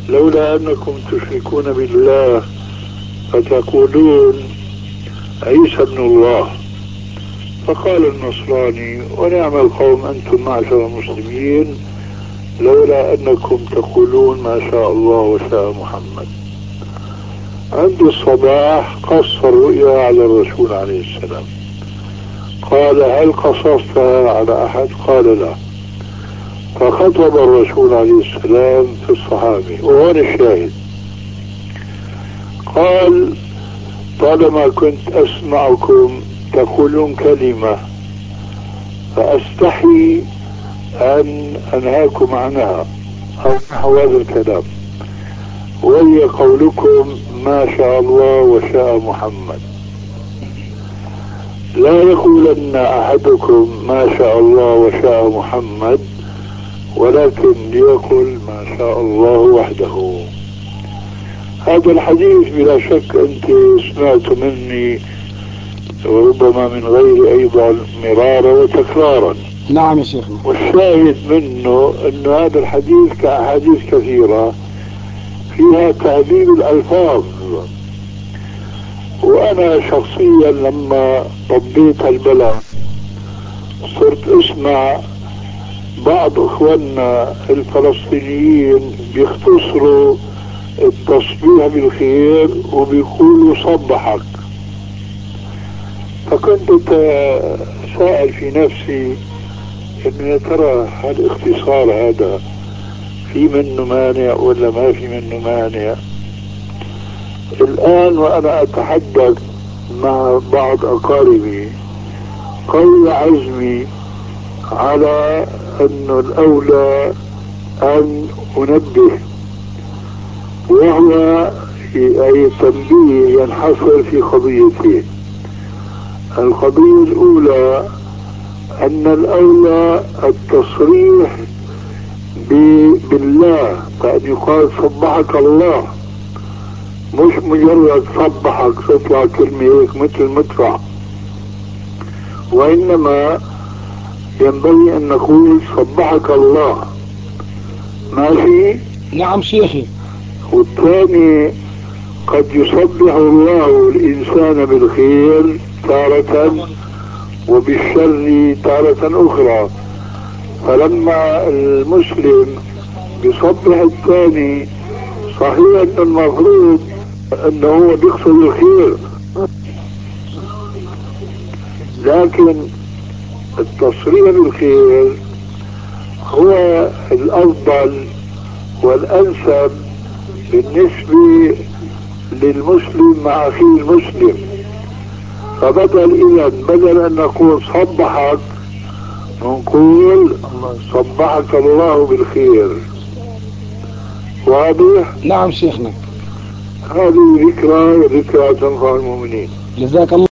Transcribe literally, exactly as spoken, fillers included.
لولا أنكم تشركون بالله فتقولون عيسى ابن الله. فقال النصراني ونعم القوم أنتم معشر المسلمين لولا أنكم تقولون ما شاء الله وشاء محمد. عند الصباح قص الرؤيا على الرسول عليه السلام، قال هل قصصتها على أحد؟ قال لا. فخطب الرسول عليه السلام في الصحابة، وهون الشاهد، قال طالما كنت أسمعكم تقولون كلمة فأستحي أن أنهاكم عنها أو نحو هذا الكلام، وهي قولكم ما شاء الله وشاء محمد. لا يقولن أحدكم ما شاء الله وشاء محمد، ولكن ليقل ما شاء الله وحده. هذا الحديث بلا شك أنت سمعت مني وربما من غير أيضا مرارا وتكرارا. نعم يا شيخنا. والشاهد منه أن هذا الحديث كأحاديث كثيرة فيها تعديل الألفاظ. وأنا شخصيا لما طبيت البلد صرت أسمع بعض اخواننا الفلسطينيين بيختصروا التصبيح بالخير وبيقولوا صبحك. فكنت سائل في نفسي ان يا ترى هل الاختصار هذا في منه مانع ولا ما في منه مانع؟ الان وانا اتحدث مع بعض اقاربي قوي عزمي على أنه الأولى أن أنبه، وهو أي تنبيه ينحصر في قضيتين. القضية الأولى أن الأولى التصريح بالله، فأن يقال صبحك الله، مش مجرد صبحك تطلع كلمة هيك مثل المدفع، وإنما ينبغي أن نقول صبحك الله. ماشي؟ نعم شيخي. والثاني قد يصبح الله الإنسان بالخير تارة وبالشر تارة أخرى، فلما المسلم يصبح الثاني صحيح أن المفروض أنه هو بيقصد الخير، لكن التصريح بالخير هو الأفضل والأنسب بالنسبة للمسلم مع أخيه المسلم. فبدل إذن بدل أن نقول صبحك نقول صبحك الله بالخير. واضح؟ نعم شيخنا. هذه ذكرى وذكرى تنفع المؤمنين. جزاك الله.